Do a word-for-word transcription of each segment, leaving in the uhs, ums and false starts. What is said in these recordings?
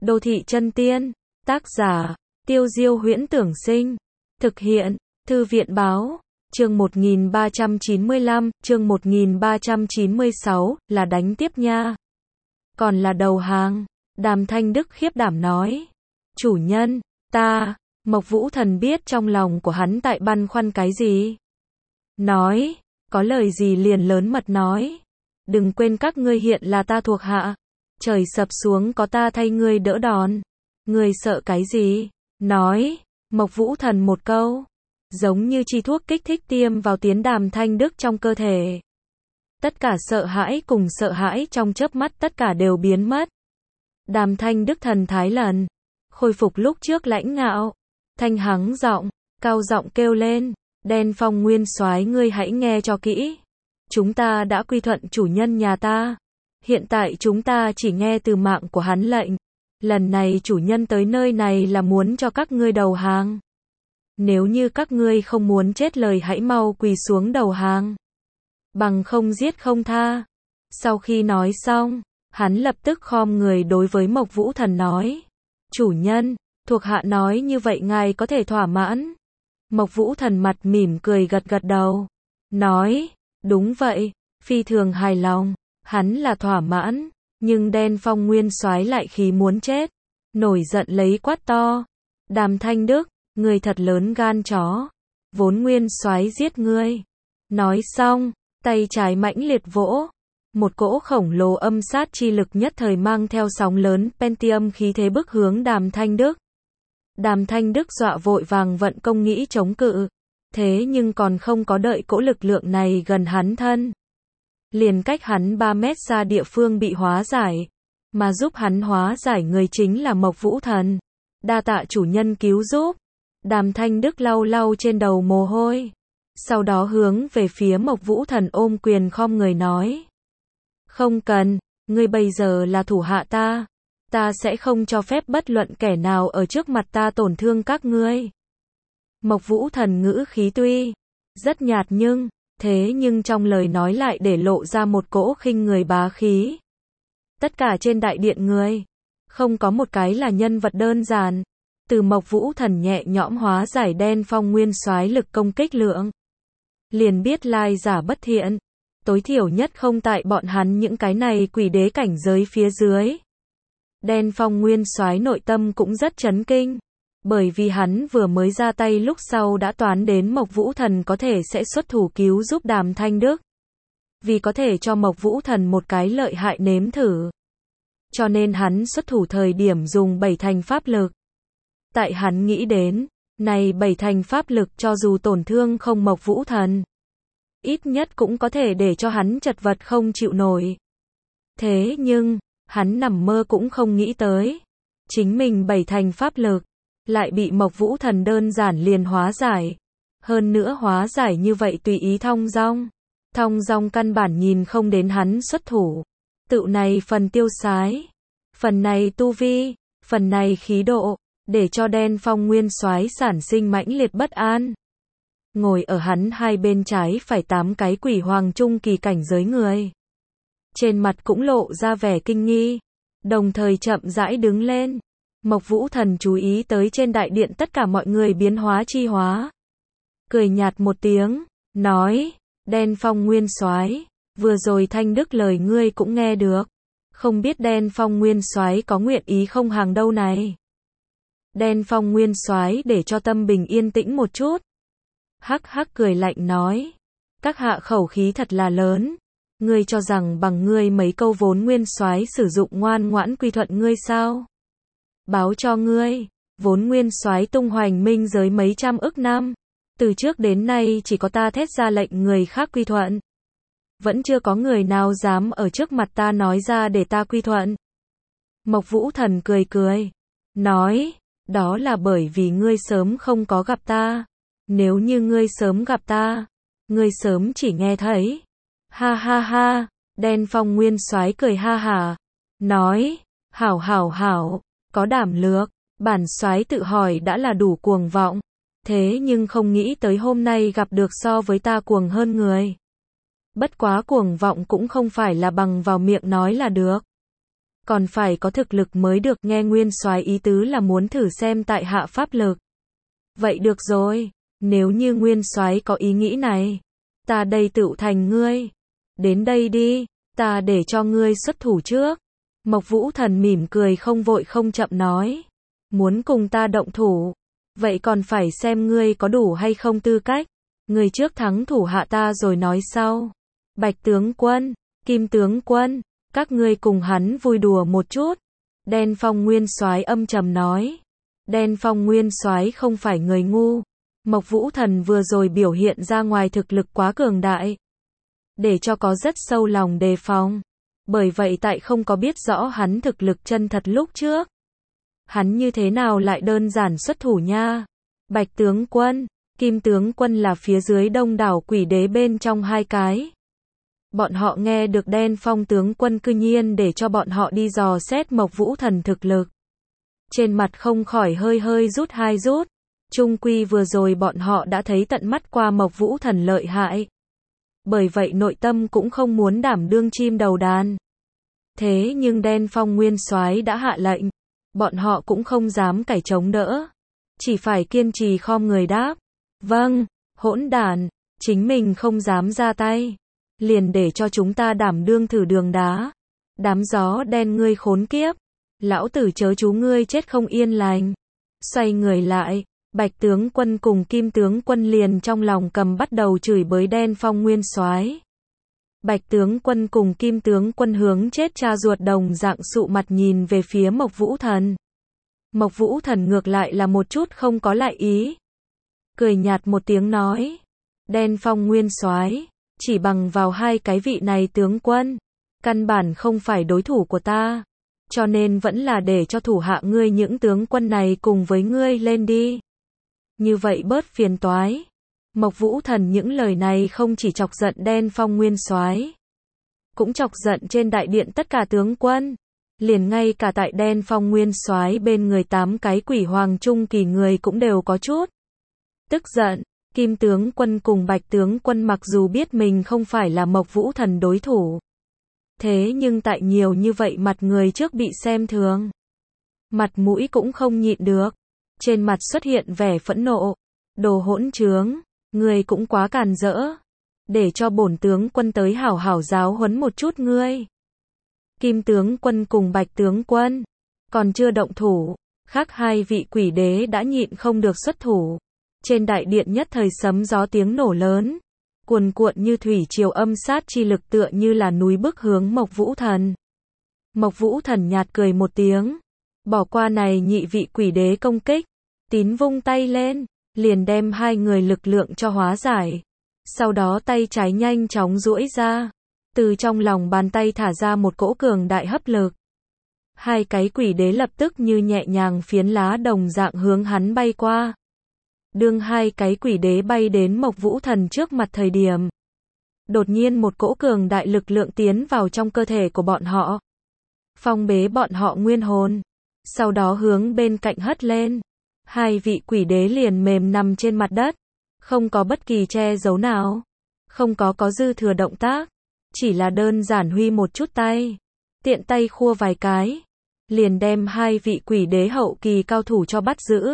Đô thị chân tiên, tác giả, Tiêu Diêu Huyễn Tưởng Sinh, thực hiện, Thư viện Báo, chương một nghìn ba trăm chín mươi lăm, chương một nghìn ba trăm chín mươi sáu, là đánh tiếp nha. Còn là đầu hàng, Đàm Thanh Đức khiếp đảm nói. Chủ nhân, ta, Mộc Vũ Thần biết trong lòng của hắn tại băn khoăn cái gì. Nói, có lời gì liền lớn mật nói. Đừng quên các ngươi hiện là ta thuộc hạ. Trời sập xuống có ta thay ngươi đỡ đòn. Ngươi sợ cái gì? Nói, Mộc Vũ Thần một câu. Giống như chi thuốc kích thích tiêm vào tiến Đàm Thanh Đức trong cơ thể. Tất cả sợ hãi cùng sợ hãi trong chớp mắt tất cả đều biến mất. Đàm Thanh Đức thần thái lần. Khôi phục lúc trước lãnh ngạo. Thanh hắng giọng, cao giọng kêu lên. Đen Phong Nguyên Soái ngươi hãy nghe cho kỹ. Chúng ta đã quy thuận chủ nhân nhà ta. Hiện tại chúng ta chỉ nghe từ mạng của hắn lệnh. Lần này chủ nhân tới nơi này là muốn cho các ngươi đầu hàng. Nếu như các ngươi không muốn chết lời hãy mau quỳ xuống đầu hàng. Bằng không giết không tha. Sau khi nói xong, hắn lập tức khom người đối với Mộc Vũ Thần nói. Chủ nhân, thuộc hạ nói như vậy ngài có thể thỏa mãn. Mộc Vũ Thần mặt mỉm cười gật gật đầu. Nói, đúng vậy, phi thường hài lòng. Hắn là thỏa mãn, nhưng Đen Phong Nguyên Soái lại khí muốn chết. Nổi giận lấy quát to. Đàm Thanh Đức, ngươi thật lớn gan chó. Vốn Nguyên Soái giết ngươi. Nói xong, tay trái mãnh liệt vỗ. Một cỗ khổng lồ âm sát chi lực nhất thời mang theo sóng lớn Pentium khí thế bức hướng Đàm Thanh Đức. Đàm Thanh Đức dọa vội vàng vận công nghĩ chống cự. Thế nhưng còn không có đợi cỗ lực lượng này gần hắn thân. Liền cách hắn ba mét xa địa phương bị hóa giải. Mà giúp hắn hóa giải người chính là Mộc Vũ Thần. Đa tạ chủ nhân cứu giúp. Đàm Thanh Đức lau lau trên đầu mồ hôi. Sau đó hướng về phía Mộc Vũ Thần ôm quyền khom người nói. Không cần, ngươi bây giờ là thủ hạ ta. Ta sẽ không cho phép bất luận kẻ nào ở trước mặt ta tổn thương các ngươi. Mộc Vũ Thần ngữ khí tuy rất nhạt nhưng, thế nhưng trong lời nói lại để lộ ra một cỗ khinh người bá khí. Tất cả trên đại điện người, không có một cái là nhân vật đơn giản. Từ Mộc Vũ Thần nhẹ nhõm hóa giải Đen Phong Nguyên Soái lực công kích lượng. Liền biết lai giả bất thiện. Tối thiểu nhất không tại bọn hắn những cái này quỷ đế cảnh giới phía dưới. Đen Phong Nguyên Soái nội tâm cũng rất chấn kinh. Bởi vì hắn vừa mới ra tay lúc sau đã toán đến Mộc Vũ Thần có thể sẽ xuất thủ cứu giúp Đàm Thanh Đức. Vì có thể cho Mộc Vũ Thần một cái lợi hại nếm thử. Cho nên hắn xuất thủ thời điểm dùng bảy thành pháp lực. Tại hắn nghĩ đến, này bảy thành pháp lực cho dù tổn thương không Mộc Vũ Thần. Ít nhất cũng có thể để cho hắn chật vật không chịu nổi. Thế nhưng, hắn nằm mơ cũng không nghĩ tới. Chính mình bảy thành pháp lực. Lại bị Mộc Vũ Thần đơn giản liền hóa giải. Hơn nữa hóa giải như vậy tùy ý thong dong. Thong dong căn bản nhìn không đến hắn xuất thủ. Tự này phần tiêu sái. Phần này tu vi. Phần này khí độ. Để cho Đen Phong Nguyên Soái sản sinh mãnh liệt bất an. Ngồi ở hắn hai bên trái phải tám cái quỷ hoàng trung kỳ cảnh giới người. Trên mặt cũng lộ ra vẻ kinh nghi. Đồng thời chậm rãi đứng lên. Mộc Vũ Thần chú ý tới trên đại điện tất cả mọi người biến hóa chi hóa. Cười nhạt một tiếng, nói, Đen Phong Nguyên Soái, vừa rồi Thanh Đức lời ngươi cũng nghe được. Không biết Đen Phong Nguyên Soái có nguyện ý không hàng đâu này. Đen Phong Nguyên Soái để cho tâm bình yên tĩnh một chút. Hắc hắc cười lạnh nói, các hạ khẩu khí thật là lớn. Ngươi cho rằng bằng ngươi mấy câu vốn Nguyên Soái sử dụng ngoan ngoãn quy thuận ngươi sao? Báo cho ngươi, vốn Nguyên Soái tung hoành minh giới mấy trăm ức năm, từ trước đến nay chỉ có ta thét ra lệnh người khác quy thuận. Vẫn chưa có người nào dám ở trước mặt ta nói ra để ta quy thuận. Mộc Vũ Thần cười cười, nói, đó là bởi vì ngươi sớm không có gặp ta. Nếu như ngươi sớm gặp ta, ngươi sớm chỉ nghe thấy. Ha ha ha, Đen Phong Nguyên Soái cười ha hả, nói, hảo hảo hảo. Có đảm lược, bản soái tự hỏi đã là đủ cuồng vọng. Thế nhưng không nghĩ tới hôm nay gặp được so với ta cuồng hơn người. Bất quá cuồng vọng cũng không phải là bằng vào miệng nói là được. còn phải có thực lực mới được, nghe nguyên soái ý tứ là muốn thử xem tại hạ pháp lực. Vậy được rồi, nếu như nguyên soái có ý nghĩ này, ta đây tựu thành ngươi. Đến đây đi, ta để cho ngươi xuất thủ trước. Mộc Vũ Thần mỉm cười không vội không chậm nói. Muốn cùng ta động thủ, vậy còn phải xem ngươi có đủ hay không tư cách. Ngươi trước thắng thủ hạ ta rồi nói sau. Bạch tướng quân, Kim tướng quân, các ngươi cùng hắn vui đùa một chút. Đen Phong nguyên soái âm trầm nói. Đen Phong nguyên soái không phải người ngu. Mộc Vũ Thần vừa rồi biểu hiện ra ngoài thực lực quá cường đại, để cho có rất sâu lòng đề phòng. Bởi vậy tại không có biết rõ hắn thực lực chân thật lúc trước, hắn như thế nào lại đơn giản xuất thủ nha. Bạch tướng quân, Kim tướng quân là phía dưới đông đảo quỷ đế bên trong hai cái. Bọn họ nghe được Đen Phong tướng quân cư nhiên để cho bọn họ đi dò xét Mộc Vũ Thần thực lực. Trên mặt không khỏi hơi hơi rút hai rút. Chung quy vừa rồi bọn họ đã thấy tận mắt qua Mộc Vũ Thần lợi hại. Bởi vậy nội tâm cũng không muốn đảm đương chim đầu đàn. Thế nhưng Đen Phong nguyên soái đã hạ lệnh, bọn họ cũng không dám cải chống đỡ, chỉ phải kiên trì khom người đáp. Vâng, hỗn đản, chính mình không dám ra tay, liền để cho chúng ta đảm đương thử đường đá. Đám gió đen ngươi khốn kiếp, lão tử chớ chú ngươi chết không yên lành. Xoay người lại, Bạch tướng quân cùng Kim tướng quân liền trong lòng cầm bắt đầu chửi bới Đen Phong nguyên soái. Bạch tướng quân cùng Kim tướng quân hướng chết cha ruột đồng dạng sụ mặt nhìn về phía Mộc Vũ Thần. Mộc Vũ Thần ngược lại là một chút không có lại ý, cười nhạt một tiếng nói. Đen Phong nguyên soái, chỉ bằng vào hai cái vị này tướng quân, căn bản không phải đối thủ của ta, cho nên vẫn là để cho thủ hạ ngươi những tướng quân này cùng với ngươi lên đi. Như vậy bớt phiền toái. Mộc Vũ Thần những lời này không chỉ chọc giận Đen Phong nguyên soái, cũng chọc giận trên đại điện tất cả tướng quân. Liền ngay cả tại Đen Phong nguyên soái bên người tám cái quỷ hoàng trung kỳ người cũng đều có chút tức giận. Kim tướng quân cùng Bạch tướng quân mặc dù biết mình không phải là Mộc Vũ Thần đối thủ, thế nhưng tại nhiều như vậy mặt người trước bị xem thường, mặt mũi cũng không nhịn được, trên mặt xuất hiện vẻ phẫn nộ. Đồ hỗn trướng, ngươi cũng quá càn rỡ, để cho bổn tướng quân tới hảo hảo giáo huấn một chút ngươi. Kim tướng quân cùng Bạch tướng quân còn chưa động thủ, khác hai vị quỷ đế đã nhịn không được xuất thủ. Trên đại điện nhất thời sấm gió tiếng nổ lớn, cuồn cuộn như thủy triều âm sát chi lực tựa như là núi bức hướng Mộc Vũ Thần. Mộc Vũ Thần nhạt cười một tiếng, bỏ qua này nhị vị quỷ đế công kích, tín vung tay lên, liền đem hai người lực lượng cho hóa giải. Sau đó tay trái nhanh chóng duỗi ra, từ trong lòng bàn tay thả ra một cỗ cường đại hấp lực. Hai cái quỷ đế lập tức như nhẹ nhàng phiến lá đồng dạng hướng hắn bay qua. Đương hai cái quỷ đế bay đến Mộc Vũ Thần trước mặt thời điểm, đột nhiên một cỗ cường đại lực lượng tiến vào trong cơ thể của bọn họ, phong bế bọn họ nguyên hồn, sau đó hướng bên cạnh hất lên. Hai vị quỷ đế liền mềm nằm trên mặt đất, không có bất kỳ che giấu nào, không có có dư thừa động tác, chỉ là đơn giản huy một chút tay, tiện tay khua vài cái, liền đem hai vị quỷ đế hậu kỳ cao thủ cho bắt giữ.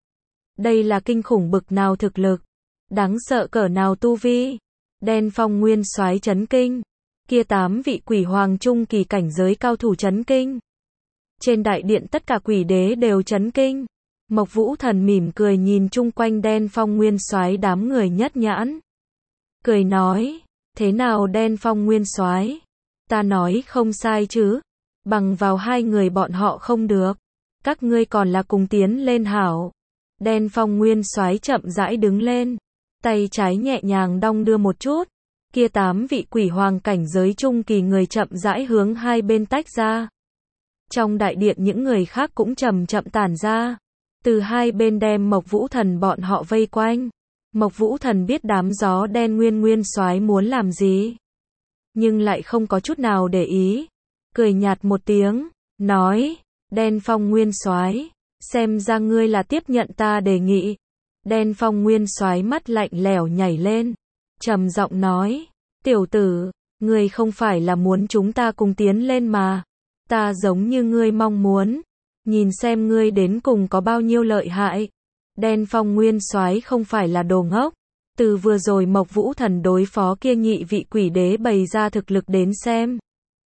Đây là kinh khủng bực nào thực lực, đáng sợ cỡ nào tu vi. Đen Phong nguyên soái chấn kinh, kia tám vị quỷ hoàng trung kỳ cảnh giới cao thủ chấn kinh. Trên đại điện tất cả quỷ đế đều chấn kinh. Mộc Vũ Thần mỉm cười nhìn chung quanh Đen Phong nguyên soái đám người nhất nhãn, cười nói, thế nào Đen Phong nguyên soái, ta nói không sai chứ, bằng vào hai người bọn họ không được, các ngươi còn là cùng tiến lên hảo. Đen Phong nguyên soái chậm rãi đứng lên, tay trái nhẹ nhàng đong đưa một chút, kia tám vị quỷ hoàng cảnh giới trung kỳ người chậm rãi hướng hai bên tách ra. Trong đại điện những người khác cũng chậm chậm tản ra, từ hai bên đem Mộc Vũ Thần bọn họ vây quanh. Mộc Vũ Thần biết đám gió đen nguyên nguyên soái muốn làm gì, nhưng lại không có chút nào để ý, cười nhạt một tiếng, nói, Đen Phong nguyên soái, xem ra ngươi là tiếp nhận ta đề nghị. Đen Phong nguyên soái mắt lạnh lẽo nhảy lên, trầm giọng nói, tiểu tử, ngươi không phải là muốn chúng ta cùng tiến lên mà, Ta giống như ngươi mong muốn, nhìn xem ngươi đến cùng có bao nhiêu lợi hại. Đen Phong Nguyên Soái không phải là đồ ngốc, từ vừa rồi Mộc Vũ Thần đối phó kia nhị vị quỷ đế bày ra thực lực đến xem,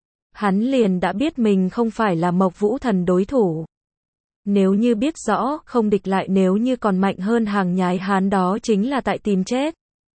hắn liền đã biết mình không phải là Mộc Vũ Thần đối thủ. Nếu như biết rõ không địch lại, nếu như còn mạnh hơn hàng nhái hắn, đó chính là tại tìm chết.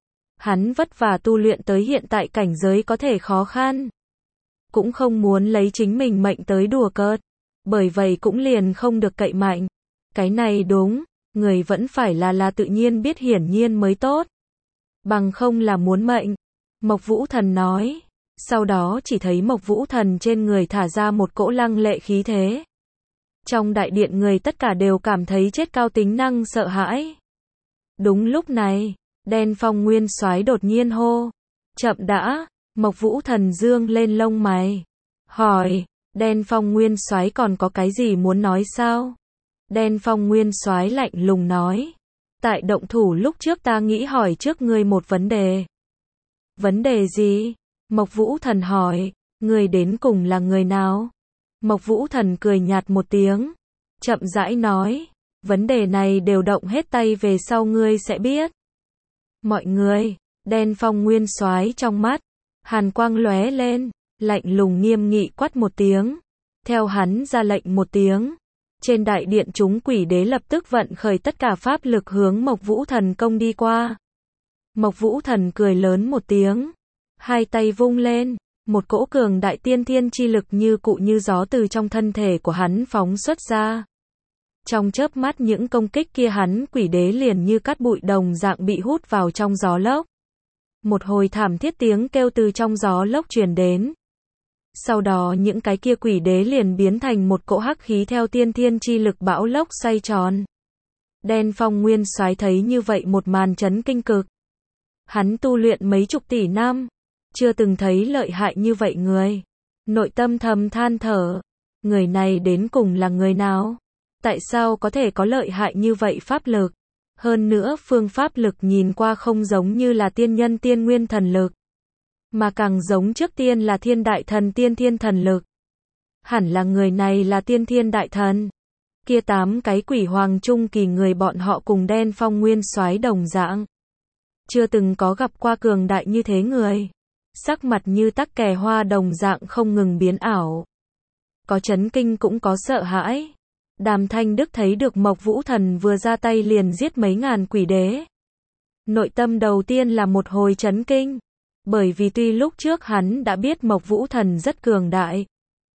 Hắn vất vả tu luyện tới hiện tại cảnh giới có thể khó khăn, cũng không muốn lấy chính mình mệnh tới đùa cợt, bởi vậy cũng liền không được cậy mạnh. Cái này đúng, người vẫn phải là là tự nhiên biết hiển nhiên mới tốt, bằng không là muốn mệnh. Mộc Vũ Thần nói. Sau đó chỉ thấy Mộc Vũ Thần trên người thả ra một cỗ lăng lệ khí thế. Trong đại điện người tất cả đều cảm thấy chết cao tính năng sợ hãi. Đúng lúc này, Đen Phong Nguyên Soái đột nhiên hô. Chậm đã, Mộc Vũ Thần dương lên lông mày. Hỏi, Đen Phong Nguyên Soái còn có cái gì muốn nói sao? Đen Phong Nguyên Soái lạnh lùng nói. Tại động thủ lúc trước ta nghĩ hỏi trước ngươi một vấn đề. Vấn đề gì? Mộc Vũ Thần hỏi. Ngươi đến cùng là người nào? Mộc Vũ Thần cười nhạt một tiếng, chậm rãi nói. Vấn đề này đều động hết tay về sau ngươi sẽ biết. Mọi người, Đen Phong Nguyên Soái trong mắt hàn quang lóe lên, lạnh lùng nghiêm nghị quát một tiếng. Theo hắn ra lệnh một tiếng, trên đại điện chúng quỷ đế lập tức vận khởi tất cả pháp lực hướng Mộc Vũ Thần công đi qua. Mộc Vũ Thần cười lớn một tiếng, hai tay vung lên, một cỗ cường đại tiên thiên chi lực như cụ như gió từ trong thân thể của hắn phóng xuất ra. Trong chớp mắt những công kích kia hắn quỷ đế liền như cát bụi đồng dạng bị hút vào trong gió lốc. Một hồi thảm thiết tiếng kêu từ trong gió lốc truyền đến. Sau đó những cái kia quỷ đế liền biến thành một cỗ hắc khí theo tiên thiên chi lực bão lốc xoay tròn. Đen Phong Nguyên Soái thấy như vậy một màn chấn kinh cực. Hắn tu luyện mấy chục tỷ năm, chưa từng thấy lợi hại như vậy người. Nội tâm thầm than thở, người này đến cùng là người nào? Tại sao có thể có lợi hại như vậy pháp lực? Hơn nữa phương pháp lực nhìn qua không giống như là tiên nhân tiên nguyên thần lực, mà càng giống trước tiên là thiên đại thần tiên thiên thần lực. Hẳn là người này là tiên thiên đại thần. Kia tám cái quỷ hoàng trung kỳ người bọn họ cùng Đen Phong Nguyên Soái đồng dạng, chưa từng có gặp qua cường đại như thế người. Sắc mặt như tắc kè hoa đồng dạng không ngừng biến ảo. Có chấn kinh cũng có sợ hãi. Đàm Thanh Đức thấy được Mộc Vũ Thần vừa ra tay liền giết mấy ngàn quỷ đế. Nội tâm đầu tiên là một hồi chấn kinh. Bởi vì tuy lúc trước hắn đã biết Mộc Vũ Thần rất cường đại,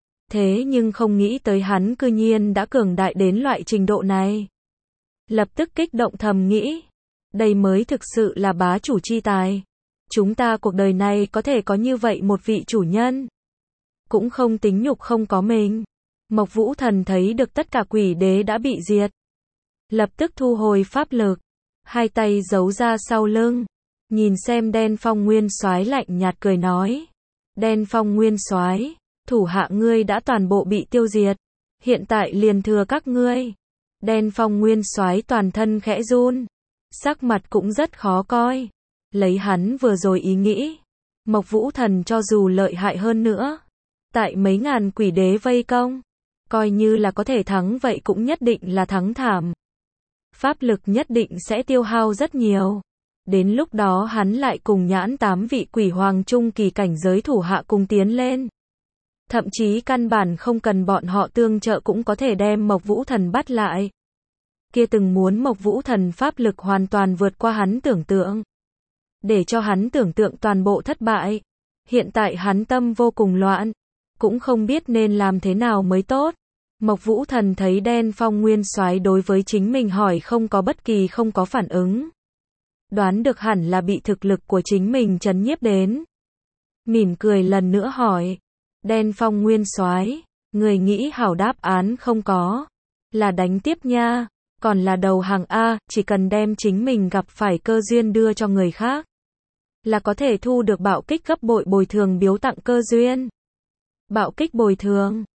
thế nhưng không nghĩ tới hắn cư nhiên đã cường đại đến loại trình độ này. Lập tức kích động thầm nghĩ, đây mới thực sự là bá chủ chi tài. Chúng ta cuộc đời này có thể có như vậy một vị chủ nhân, cũng không tính nhục không có mình. Mộc Vũ Thần thấy được tất cả quỷ đế đã bị diệt, lập tức thu hồi pháp lực, hai tay giấu ra sau lưng, nhìn xem Đen Phong Nguyên Soái lạnh nhạt cười nói. Đen Phong Nguyên Soái, thủ hạ ngươi đã toàn bộ bị tiêu diệt, hiện tại liền thừa các ngươi. Đen Phong Nguyên Soái toàn thân khẽ run, sắc mặt cũng rất khó coi. Lấy hắn vừa rồi ý nghĩ, Mộc Vũ Thần cho dù lợi hại hơn nữa, tại mấy ngàn quỷ đế vây công, coi như là có thể thắng vậy cũng nhất định là thắng thảm. Pháp lực nhất định sẽ tiêu hao rất nhiều. Đến lúc đó hắn lại cùng nhãn tám vị quỷ hoàng trung kỳ cảnh giới thủ hạ cùng tiến lên. Thậm chí căn bản không cần bọn họ tương trợ cũng có thể đem Mộc Vũ Thần bắt lại. Kia từng muốn Mộc Vũ Thần pháp lực hoàn toàn vượt qua hắn tưởng tượng, để cho hắn tưởng tượng toàn bộ thất bại. Hiện tại hắn tâm vô cùng loạn, cũng không biết nên làm thế nào mới tốt. Mộc Vũ Thần thấy Đen Phong Nguyên Soái đối với chính mình hỏi không có bất kỳ không có phản ứng, đoán được hẳn là bị thực lực của chính mình chấn nhiếp đến. Mỉm cười lần nữa hỏi, Đen Phong Nguyên Soái, người nghĩ hảo đáp án không có, là đánh tiếp nha, còn là đầu hàng a, chỉ cần đem chính mình gặp phải cơ duyên đưa cho người khác, là có thể thu được bạo kích gấp bội bồi thường biếu tặng cơ duyên. Bạo kích bồi thường.